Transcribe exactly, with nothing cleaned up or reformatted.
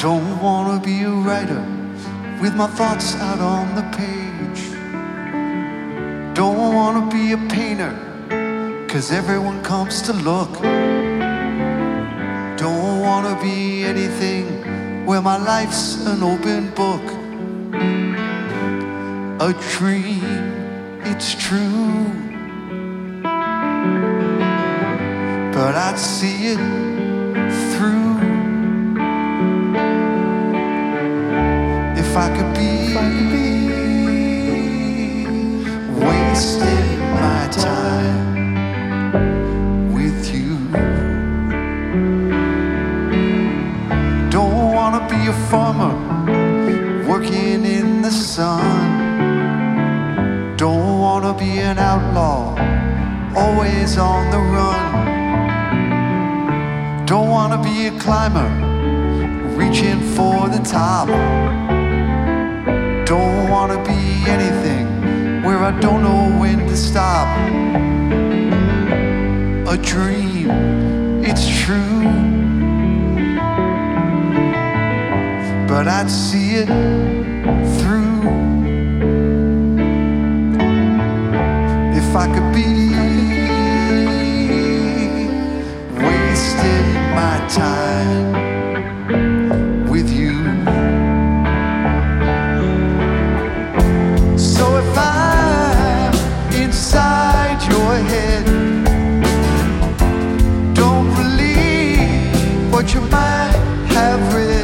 Don't wanna be a writer with my thoughts out on the page. Don't wanna be a painter, 'cause everyone comes to look. Don't wanna be anything where my life's an open book. A dream, it's true, but I'd see it through if I could be, if I could be wasting my time with you. Don't wanna be a farmer working in the sun. Don't wanna be an outlaw always on the run. Don't wanna be a climber reaching for the top. Don't wanna be anything where I don't know when to stop. A dream, it's true, but I'd see it through if I could be wasting my time with you. So if I'm inside your head, don't believe what you might have read.